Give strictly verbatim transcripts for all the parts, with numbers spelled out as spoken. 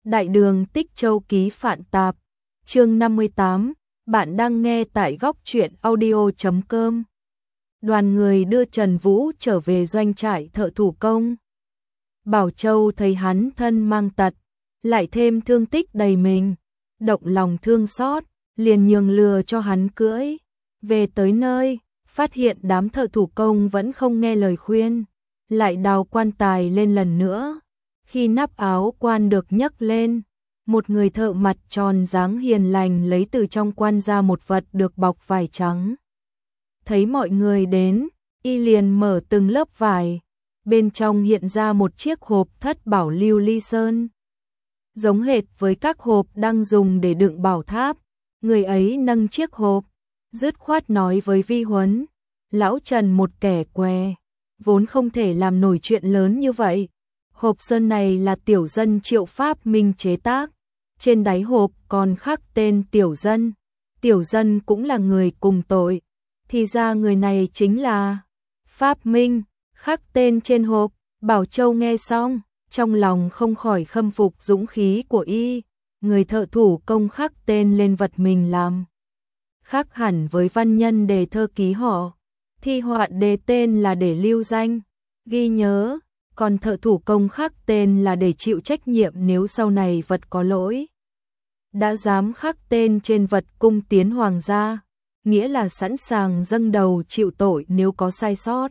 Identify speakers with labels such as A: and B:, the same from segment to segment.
A: Đại đường Tích Châu ký Phạn Tạp, chương năm mươi tám, bạn đang nghe tại góc truyện audio chấm com. Đoàn người đưa Trần Vũ trở về doanh trại thợ thủ công. Bảo Châu thấy hắn thân mang tật, lại thêm thương tích đầy mình, động lòng thương xót, liền nhường lừa cho hắn cưỡi. Về tới nơi, phát hiện đám thợ thủ công vẫn không nghe lời khuyên, lại đào quan tài lên lần nữa. Khi nắp áo quan được nhấc lên, một người thợ mặt tròn dáng hiền lành lấy từ trong quan ra một vật được bọc vải trắng. Thấy mọi người đến, y liền mở từng lớp vải, bên trong hiện ra một chiếc hộp thất bảo lưu ly sơn. Giống hệt với các hộp đang dùng để đựng bảo tháp, người ấy nâng chiếc hộp, dứt khoát nói với Vi Huấn, lão Trần một kẻ què, vốn không thể làm nổi chuyện lớn như vậy. Hộp sơn này là tiểu dân Triệu Pháp Minh chế tác, trên đáy hộp còn khắc tên tiểu dân, tiểu dân cũng là người cùng tội, thì ra người này chính là Pháp Minh, khắc tên trên hộp. Bảo Châu nghe xong, trong lòng không khỏi khâm phục dũng khí của y, người thợ thủ công khắc tên lên vật mình làm. Khác hẳn với văn nhân đề thơ ký họ, thi họa đề tên là để lưu danh, ghi nhớ. Còn thợ thủ công khắc tên là để chịu trách nhiệm nếu sau này vật có lỗi. Đã dám khắc tên trên vật cung tiến hoàng gia, nghĩa là sẵn sàng dâng đầu chịu tội nếu có sai sót.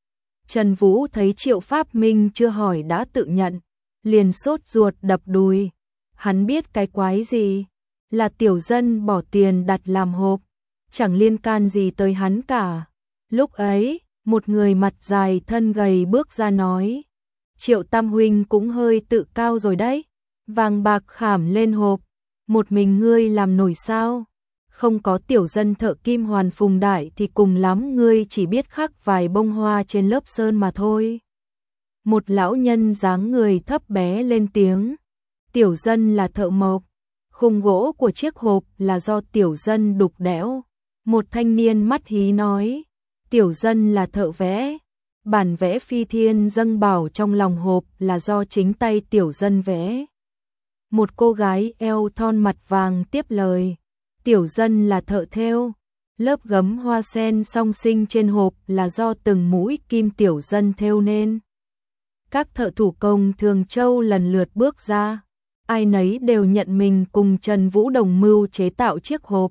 A: Trần Vũ thấy Triệu Pháp Minh chưa hỏi đã tự nhận, liền sốt ruột đập đùi. Hắn biết cái quái gì, là tiểu dân bỏ tiền đặt làm hộp, chẳng liên can gì tới hắn cả. Lúc ấy, một người mặt dài thân gầy bước ra nói, Triệu Tam huynh cũng hơi tự cao rồi đấy, vàng bạc khảm lên hộp, một mình ngươi làm nổi sao? Không có tiểu dân thợ kim hoàn phùng đại thì cùng lắm ngươi chỉ biết khắc vài bông hoa trên lớp sơn mà thôi. Một lão nhân dáng người thấp bé lên tiếng, tiểu dân là thợ mộc, khung gỗ của chiếc hộp là do tiểu dân đục đẽo. Một thanh niên mắt hí nói, tiểu dân là thợ vẽ, bản vẽ phi thiên dâng bảo trong lòng hộp là do chính tay tiểu dân vẽ. Một cô gái eo thon mặt vàng tiếp lời, tiểu dân là thợ thêu, lớp gấm hoa sen song sinh trên hộp là do từng mũi kim tiểu dân thêu nên. Các thợ thủ công Thường Châu lần lượt bước ra, ai nấy đều nhận mình cùng Trần Vũ đồng mưu chế tạo chiếc hộp,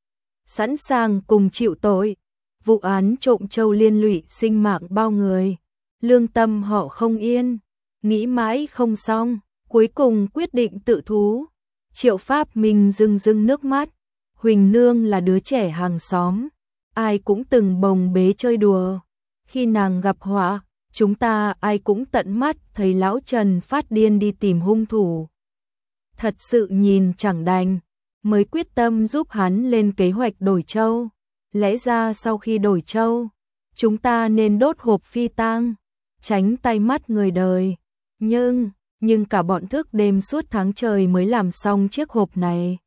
A: sẵn sàng cùng chịu tội. Vụ án trộm châu liên lụy sinh mạng bao người, lương tâm họ không yên, nghĩ mãi không xong, cuối cùng quyết định tự thú. Triệu Pháp Minh rưng rưng nước mắt, Huỳnh Nương là đứa trẻ hàng xóm, ai cũng từng bồng bế chơi đùa. Khi nàng gặp họa, chúng ta ai cũng tận mắt thấy lão Trần phát điên đi tìm hung thủ. Thật sự nhìn chẳng đành, mới quyết tâm giúp hắn lên kế hoạch đổi châu. Lẽ ra sau khi đổi châu, chúng ta nên đốt hộp phi tang, tránh tay mắt người đời. Nhưng, nhưng cả bọn thức đêm suốt tháng trời mới làm xong chiếc hộp này.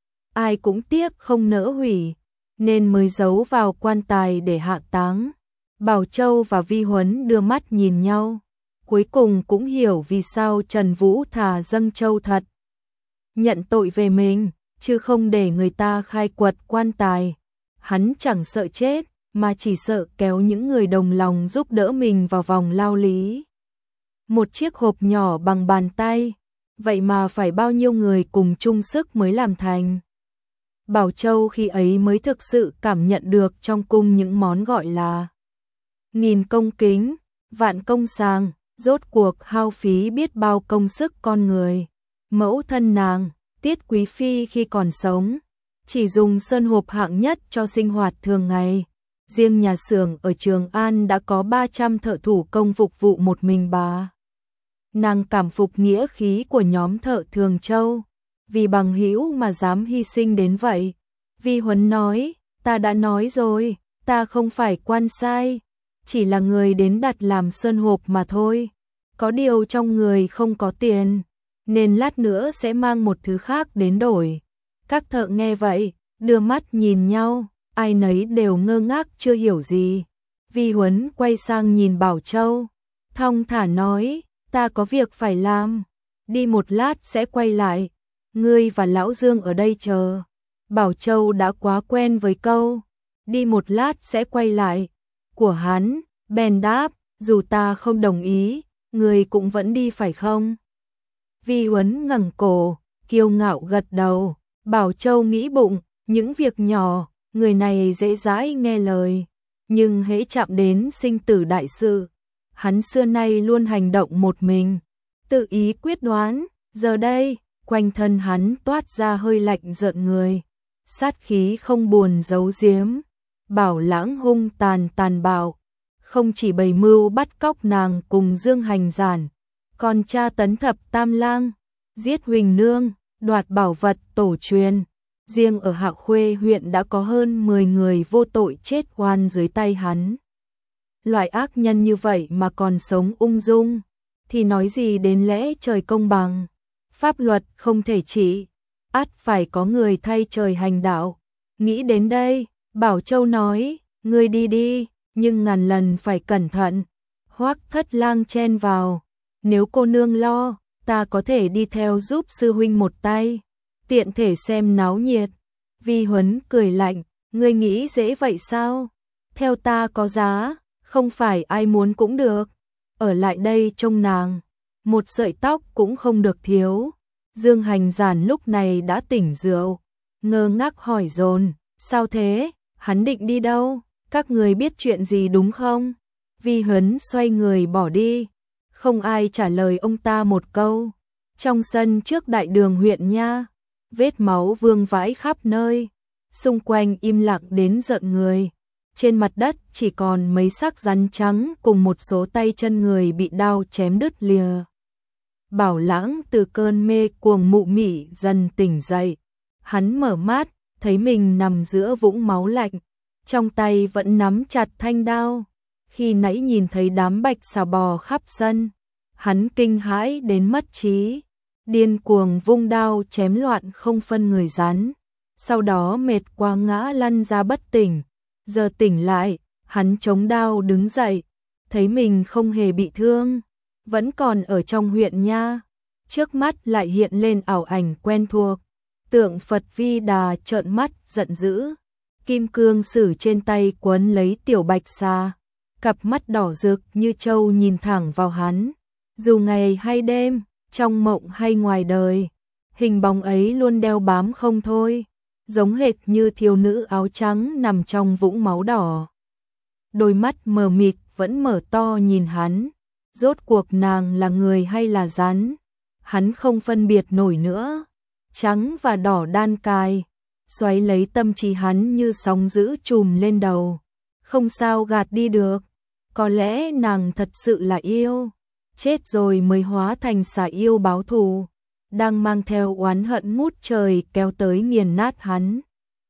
A: Ai cũng tiếc không nỡ hủy, nên mới giấu vào quan tài để hạ táng. Bảo Châu và Vi Huấn đưa mắt nhìn nhau, cuối cùng cũng hiểu vì sao Trần Vũ thà dâng châu thật, nhận tội về mình, chứ không để người ta khai quật quan tài. Hắn chẳng sợ chết, mà chỉ sợ kéo những người đồng lòng giúp đỡ mình vào vòng lao lý. Một chiếc hộp nhỏ bằng bàn tay, vậy mà phải bao nhiêu người cùng chung sức mới làm thành. Bảo Châu khi ấy mới thực sự cảm nhận được trong cung những món gọi là nghìn công kính, vạn công sàng, rốt cuộc hao phí biết bao công sức con người. Mẫu thân nàng, Tiết Quý Phi khi còn sống, chỉ dùng sơn hộp hạng nhất cho sinh hoạt thường ngày. Riêng nhà xưởng ở Trường An đã có ba trăm thợ thủ công phục vụ một mình bà. Nàng cảm phục nghĩa khí của nhóm thợ Thường Châu, vì bằng hữu mà dám hy sinh đến vậy. Vi Huấn nói, ta đã nói rồi, ta không phải quan sai, chỉ là người đến đặt làm sơn hộp mà thôi. Có điều trong người không có tiền, nên lát nữa sẽ mang một thứ khác đến đổi. Các thợ nghe vậy, đưa mắt nhìn nhau, ai nấy đều ngơ ngác chưa hiểu gì. Vi Huấn quay sang nhìn Bảo Châu, thong thả nói, ta có việc phải làm. đi một lát sẽ quay lại, ngươi và lão Dương ở đây chờ. Bảo Châu đã quá quen với câu đi một lát sẽ quay lại của hắn, bèn đáp, dù ta không đồng ý, ngươi cũng vẫn đi phải không? Vi Huấn ngẩng cổ, kiêu ngạo gật đầu. Bảo Châu nghĩ bụng, những việc nhỏ, người này dễ dãi nghe lời, nhưng hễ chạm đến sinh tử đại sự, hắn xưa nay luôn hành động một mình, tự ý quyết đoán. Giờ đây, quanh thân hắn toát ra hơi lạnh rợn người, sát khí không buồn giấu giếm. Bảo Lãng hung tàn tàn bạo, không chỉ bày mưu bắt cóc nàng cùng Dương Hành Giản, còn tra tấn thập tam lang, giết Huỳnh Nương, đoạt bảo vật tổ truyền. Riêng ở Hạ Khuê huyện đã có hơn mười người vô tội chết oan dưới tay hắn. Loại ác nhân như vậy mà còn sống ung dung, thì nói gì đến lẽ trời công bằng. Pháp luật không thể trị, ắt phải có người thay trời hành đạo. Nghĩ đến đây, Bảo Châu nói, ngươi đi đi, nhưng ngàn lần phải cẩn thận. Hoắc Thất Lang chen vào, nếu cô nương lo, ta có thể đi theo giúp sư huynh một tay, tiện thể xem náo nhiệt. Vi Huấn cười lạnh, ngươi nghĩ dễ vậy sao? Theo ta có giá, không phải ai muốn cũng được. Ở lại đây trông nàng, một sợi tóc cũng không được thiếu. Dương Hành Giản lúc này đã tỉnh rượu, ngơ ngác hỏi dồn, sao thế, hắn định đi đâu? Các người biết chuyện gì đúng không? Vi Huấn xoay người bỏ đi, không ai trả lời ông ta một câu. Trong sân trước đại đường huyện nha, vết máu vương vãi khắp nơi, xung quanh im lặng đến rợn người. Trên mặt đất chỉ còn mấy xác rắn trắng cùng một số tay chân người bị đao chém đứt lìa. Bảo Lãng từ cơn mê cuồng mụ mị dần tỉnh dậy. Hắn mở mắt, thấy mình nằm giữa vũng máu lạnh, trong tay vẫn nắm chặt thanh đao. Khi nãy nhìn thấy đám bạch xà bò khắp sân, hắn kinh hãi đến mất trí, điên cuồng vung đao chém loạn không phân người rắn. Sau đó mệt quá ngã lăn ra bất tỉnh. Giờ tỉnh lại, hắn chống đao đứng dậy, thấy mình không hề bị thương, vẫn còn ở trong huyện nha. Trước mắt lại hiện lên ảo ảnh quen thuộc, tượng Phật Vi Đà trợn mắt giận dữ, kim cương sử trên tay quấn lấy tiểu bạch xà, cặp mắt đỏ rực như trâu nhìn thẳng vào hắn. Dù ngày hay đêm, trong mộng hay ngoài đời, hình bóng ấy luôn đeo bám không thôi, giống hệt như thiếu nữ áo trắng nằm trong vũng máu đỏ. Đôi mắt mờ mịt vẫn mở to nhìn hắn, rốt cuộc nàng là người hay là rắn, hắn không phân biệt nổi nữa. Trắng và đỏ đan cài, xoáy lấy tâm trí hắn như sóng dữ trùm lên đầu, không sao gạt đi được. Có lẽ nàng thật sự là yêu, chết rồi mới hóa thành xà yêu báo thù, đang mang theo oán hận ngút trời kéo tới nghiền nát hắn.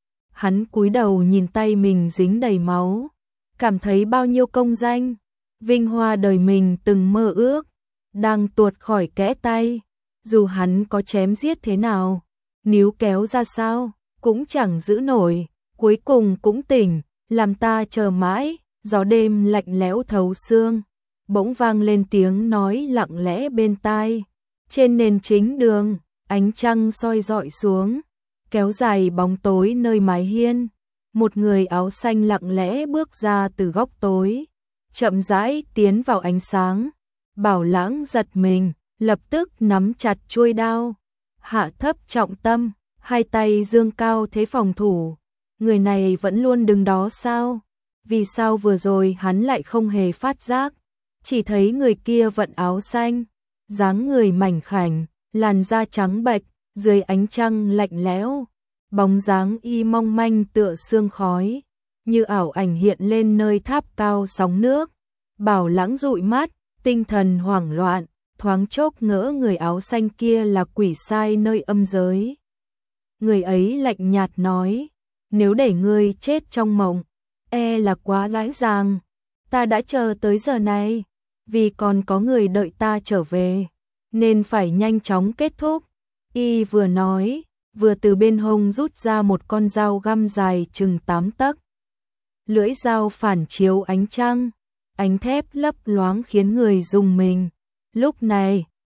A: Hắn cúi đầu nhìn tay mình dính đầy máu, cảm thấy bao nhiêu công danh, vinh hoa đời mình từng mơ ước, đang tuột khỏi kẽ tay. Dù hắn có chém giết thế nào, níu kéo ra sao, cũng chẳng giữ nổi, cuối cùng cũng tỉnh, làm ta chờ mãi. Gió đêm lạnh lẽo thấu xương, bỗng vang lên tiếng nói lặng lẽ bên tai. Trên nền chính đường, ánh trăng soi rọi xuống, kéo dài bóng tối nơi mái hiên. Một người áo xanh lặng lẽ bước ra từ góc tối, chậm rãi tiến vào ánh sáng. Bảo Lãng giật mình, lập tức nắm chặt chuôi đao, hạ thấp trọng tâm, hai tay giương cao thế phòng thủ. Người này vẫn luôn đứng đó sao? Vì sao vừa rồi hắn lại không hề phát giác? Chỉ thấy người kia vận áo xanh, dáng người mảnh khảnh, làn da trắng bệch, dưới ánh trăng lạnh lẽo, bóng dáng y mong manh tựa sương khói, như ảo ảnh hiện lên nơi tháp cao sóng nước. Bảo Lãng dụi mắt, tinh thần hoảng loạn, thoáng chốc ngỡ người áo xanh kia là quỷ sai nơi âm giới. Người ấy lạnh nhạt nói, nếu để ngươi chết trong mộng, e là quá dễ dàng. Ta đã chờ tới giờ này, vì còn có người đợi ta trở về, nên phải nhanh chóng kết thúc. Y vừa nói, vừa từ bên hông rút ra một con dao găm dài chừng tám tấc. Lưỡi dao phản chiếu ánh trăng, ánh thép lấp loáng khiến người rùng mình. Lúc này,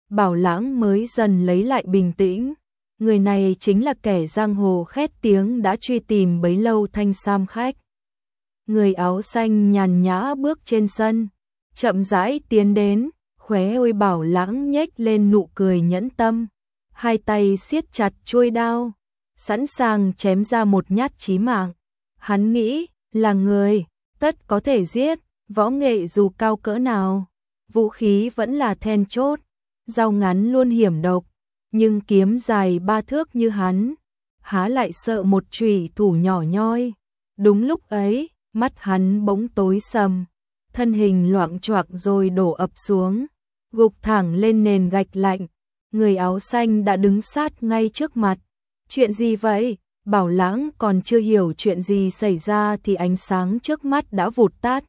A: Bảo Lãng mới dần lấy lại bình tĩnh. Người này chính là kẻ giang hồ khét tiếng đã truy tìm bấy lâu Thanh Sam khách. Người áo xanh nhàn nhã bước trên sân, chậm rãi tiến đến, khóe môi Bảo Lãng nhếch lên nụ cười nhẫn tâm, hai tay siết chặt chuôi đao, sẵn sàng chém ra một nhát chí mạng. Hắn nghĩ, là người, tất có thể giết, võ nghệ dù cao cỡ nào, vũ khí vẫn là then chốt, dao ngắn luôn hiểm độc, nhưng kiếm dài ba thước như hắn, há lại sợ một chủy thủ nhỏ nhoi. Đúng lúc ấy, mắt hắn bỗng tối sầm, thân hình loạng choạng rồi đổ ập xuống, gục thẳng lên nền gạch lạnh. Người áo xanh đã đứng sát ngay trước mặt. Chuyện gì vậy? Bảo Lãng còn chưa hiểu chuyện gì xảy ra thì ánh sáng trước mắt đã vụt tắt.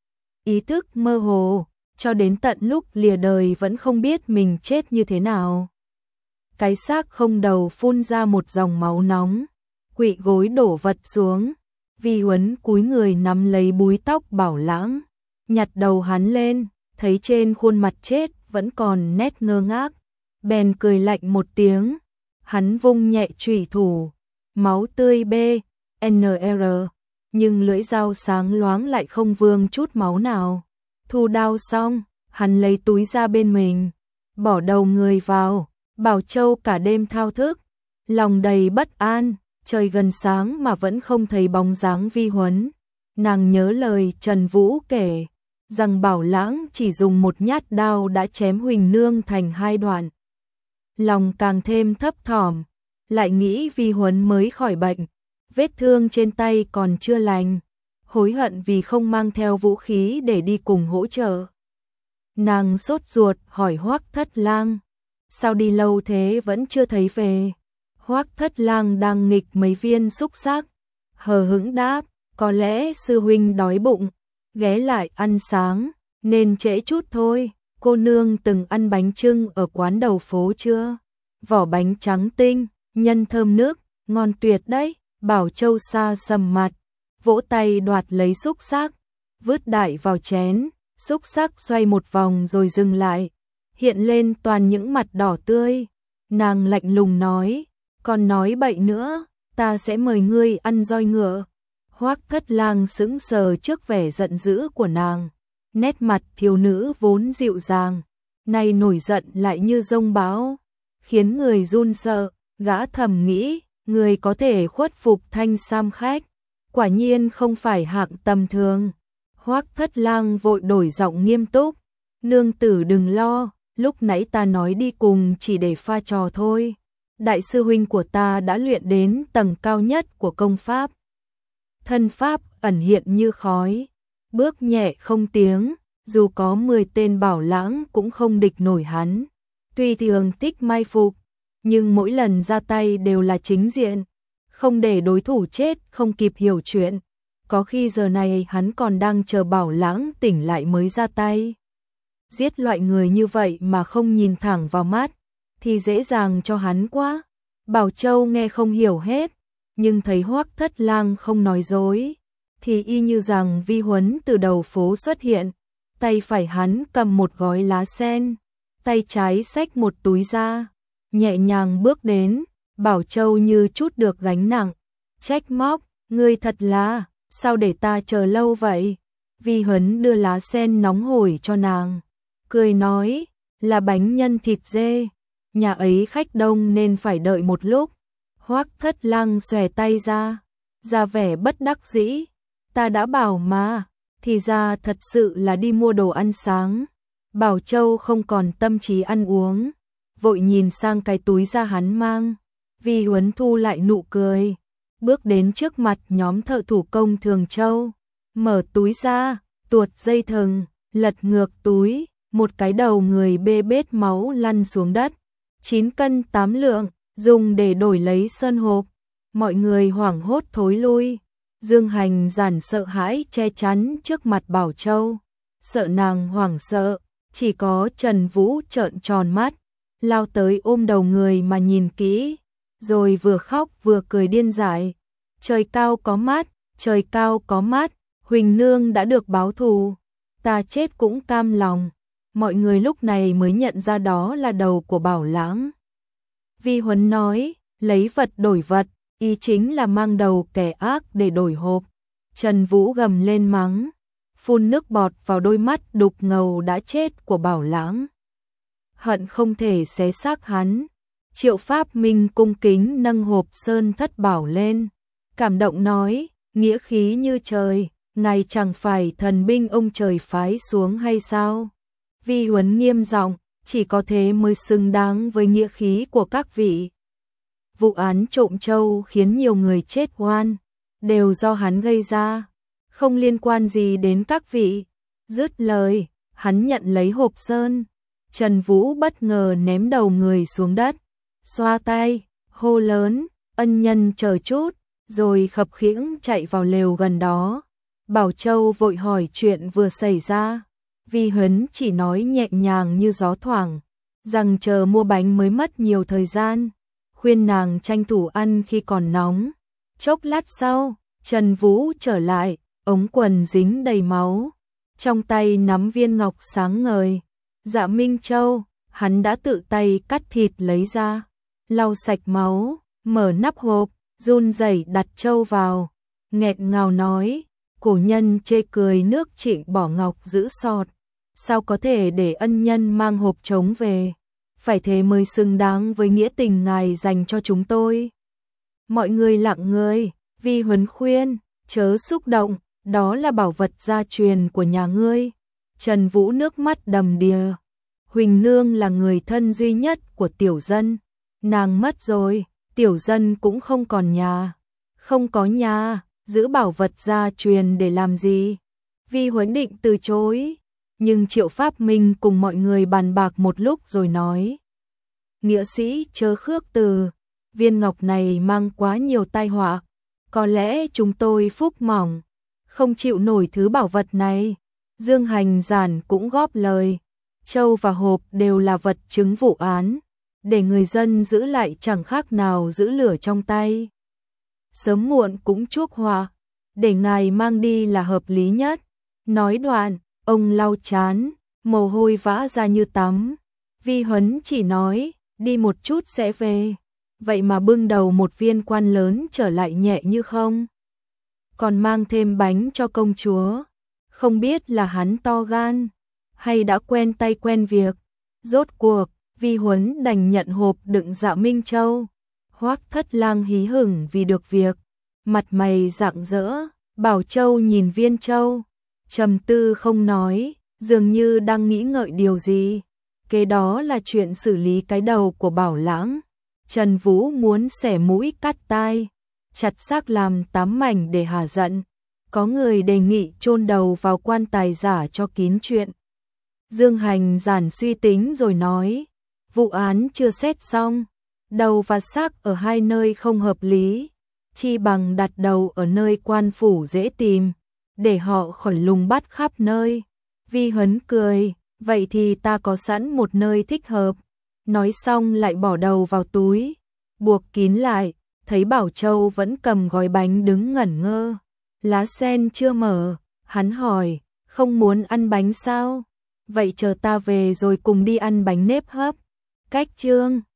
A: Ý thức mơ hồ, cho đến tận lúc lìa đời vẫn không biết mình chết như thế nào. Cái xác không đầu phun ra một dòng máu nóng, quỵ gối đổ vật xuống. Vi Huấn cúi người nắm lấy búi tóc Bảo Lãng, nhặt đầu hắn lên, thấy trên khuôn mặt chết vẫn còn nét ngơ ngác, bèn cười lạnh một tiếng. Hắn vung nhẹ chủy thủ, máu tươi B N R, nhưng lưỡi dao sáng loáng lại không vương chút máu nào. Thu đao xong, hắn lấy túi ra bên mình, bỏ đầu người vào. Bảo Châu cả đêm thao thức, lòng đầy bất an, trời gần sáng mà vẫn không thấy bóng dáng Vi Huấn. Nàng nhớ lời Trần Vũ kể, rằng Bảo Lãng chỉ dùng một nhát đao đã chém Huỳnh Nương thành hai đoạn. Lòng càng thêm thấp thỏm, lại nghĩ Vi Huấn mới khỏi bệnh, vết thương trên tay còn chưa lành, hối hận vì không mang theo vũ khí để đi cùng hỗ trợ. Nàng sốt ruột hỏi Hoắc Thất Lang, sao đi lâu thế vẫn chưa thấy về? Hoắc Thất Lang đang nghịch mấy viên xúc xắc, hờ hững đáp, có lẽ sư huynh đói bụng, ghé lại ăn sáng, nên trễ chút thôi. Cô nương từng ăn bánh chưng ở quán đầu phố chưa? Vỏ bánh trắng tinh, nhân thơm nước, ngon tuyệt đấy. Bảo Châu xa sầm mặt, vỗ tay đoạt lấy xúc xắc, vứt đại vào chén. Xúc xắc xoay một vòng rồi dừng lại, hiện lên toàn những mặt đỏ tươi. Nàng lạnh lùng nói, còn nói bậy nữa, ta sẽ mời ngươi ăn roi ngựa. Hoắc Thất Lang sững sờ trước vẻ giận dữ của nàng, nét mặt thiếu nữ vốn dịu dàng, nay nổi giận lại như giông bão, khiến người run sợ. Gã thầm nghĩ, người có thể khuất phục Thanh Sam khách, quả nhiên không phải hạng tầm thường. Hoắc Thất Lang vội đổi giọng nghiêm túc, nương tử đừng lo, lúc nãy ta nói đi cùng chỉ để pha trò thôi. Đại sư huynh của ta đã luyện đến tầng cao nhất của công pháp, thân pháp ẩn hiện như khói, bước nhẹ không tiếng, dù có mười tên Bảo Lãng cũng không địch nổi hắn. Tuy thường thích mai phục, nhưng mỗi lần ra tay đều là chính diện, không để đối thủ chết không kịp hiểu chuyện. Có khi giờ này hắn còn đang chờ Bảo Lãng tỉnh lại mới ra tay. Giết loại người như vậy mà không nhìn thẳng vào mắt, thì dễ dàng cho hắn quá. Bảo Châu nghe không hiểu hết, nhưng thấy Hoắc Thất Lang không nói dối, thì y như rằng Vi Huấn từ đầu phố xuất hiện. Tay phải hắn cầm một gói lá sen, tay trái xách một túi ra, nhẹ nhàng bước đến. Bảo Châu như chút được gánh nặng, trách móc, ngươi thật là, sao để ta chờ lâu vậy? Vi Huấn đưa lá sen nóng hổi cho nàng, cười nói, là bánh nhân thịt dê, nhà ấy khách đông nên phải đợi một lúc. Hoắc Thất Lang xòe tay ra, ra vẻ bất đắc dĩ, ta đã bảo mà, thì ra thật sự là đi mua đồ ăn sáng. Bảo Châu không còn tâm trí ăn uống, vội nhìn sang cái túi da hắn mang. Vi Huấn thu lại nụ cười, bước đến trước mặt nhóm thợ thủ công Thường Châu, mở túi ra, tuột dây thừng, lật ngược túi, một cái đầu người bê bết máu lăn xuống đất, chín cân tám lượng, dùng để đổi lấy sơn hộp. Mọi người hoảng hốt thối lui. Dương Hành giản sợ hãi che chắn trước mặt Bảo Châu, sợ nàng hoảng sợ, chỉ có Trần Vũ trợn tròn mắt, lao tới ôm đầu người mà nhìn kỹ, rồi vừa khóc vừa cười điên dại. Trời cao có mắt, trời cao có mắt, Huỳnh Nương đã được báo thù, ta chết cũng cam lòng. mọi người lúc này mới nhận ra đó là đầu của Bảo Lãng. Vi Huấn nói, lấy vật đổi vật, ý chính là mang đầu kẻ ác để đổi hộp. Trần Vũ gầm lên mắng, phun nước bọt vào đôi mắt đục ngầu đã chết của Bảo Lãng. Hận không thể xé xác hắn. Triệu Pháp Minh cung kính nâng hộp sơn thất bảo lên, cảm động nói, nghĩa khí như trời, ngài chẳng phải thần binh ông trời phái xuống hay sao? Vi Huấn nghiêm giọng, chỉ có thế mới xứng đáng với nghĩa khí của các vị. Vụ án trộm trâu khiến nhiều người chết oan, đều do hắn gây ra, không liên quan gì đến các vị. Dứt lời, hắn nhận lấy hộp sơn. Trần Vũ bất ngờ ném đầu người xuống đất, xoa tay, hô lớn, ân nhân chờ chút, rồi khập khiễng chạy vào lều gần đó. Bảo Châu vội hỏi chuyện vừa xảy ra. Vi Huấn chỉ nói nhẹ nhàng như gió thoảng, rằng chờ mua bánh mới mất nhiều thời gian, khuyên nàng tranh thủ ăn khi còn nóng. Chốc lát sau, Trần Vũ trở lại, ống quần dính đầy máu, trong tay nắm viên ngọc sáng ngời. Dạ Minh Châu, hắn đã tự tay cắt thịt lấy ra, lau sạch máu, mở nắp hộp, run rẩy đặt châu vào, nghẹt ngào nói, cổ nhân chê cười nước Trịnh bỏ ngọc giữ sọt, sao có thể để ân nhân mang hộp trống về, phải thế mới xứng đáng với nghĩa tình ngài dành cho chúng tôi. Mọi người lặng người, Vi Huấn khuyên, chớ xúc động, đó là bảo vật gia truyền của nhà ngươi. Trần Vũ nước mắt đầm đìa, Huỳnh Nương là người thân duy nhất của tiểu dân, nàng mất rồi, tiểu dân cũng không còn nhà, không có nhà, giữ bảo vật gia truyền để làm gì? Vi Huấn định từ chối, nhưng Triệu Pháp Minh cùng mọi người bàn bạc một lúc rồi nói, nghĩa sĩ chớ khước từ, viên ngọc này mang quá nhiều tai họa, có lẽ chúng tôi phúc mỏng, không chịu nổi thứ bảo vật này. Dương Hành Giản cũng góp lời, châu và hộp đều là vật chứng vụ án, để người dân giữ lại chẳng khác nào giữ lửa trong tay. Sớm muộn cũng chuốc họa, để ngài mang đi là hợp lý nhất. Nói đoạn, ông lau chán, mồ hôi vã ra như tắm. Vi Huấn chỉ nói, đi một chút sẽ về, vậy mà bưng đầu một viên quan lớn trở lại nhẹ như không. Còn mang thêm bánh cho công chúa. Không biết là hắn to gan, hay đã quen tay quen việc. Rốt cuộc, Vi Huấn đành nhận hộp đựng Dạ Minh Châu. Hoắc Thất Lang hí hửng vì được việc, mặt mày rạng rỡ. Bảo Châu nhìn viên châu, trầm tư không nói, dường như đang nghĩ ngợi điều gì. Kế đó là chuyện xử lý cái đầu của Bảo Lãng. Trần Vũ muốn xẻ mũi cắt tai, chặt xác làm tám mảnh để hả giận. Có người đề nghị chôn đầu vào quan tài giả cho kín chuyện. Dương Hành Giản suy tính rồi nói, vụ án chưa xét xong, đầu và xác ở hai nơi không hợp lý, chi bằng đặt đầu ở nơi quan phủ dễ tìm, để họ khỏi lùng bắt khắp nơi. Vi Huấn cười, vậy thì ta có sẵn một nơi thích hợp. Nói xong lại bỏ đầu vào túi, buộc kín lại, thấy Bảo Châu vẫn cầm gói bánh đứng ngẩn ngơ. Lá sen chưa mở, hắn hỏi, không muốn ăn bánh sao? Vậy chờ ta về rồi cùng đi ăn bánh nếp hấp. Cách chương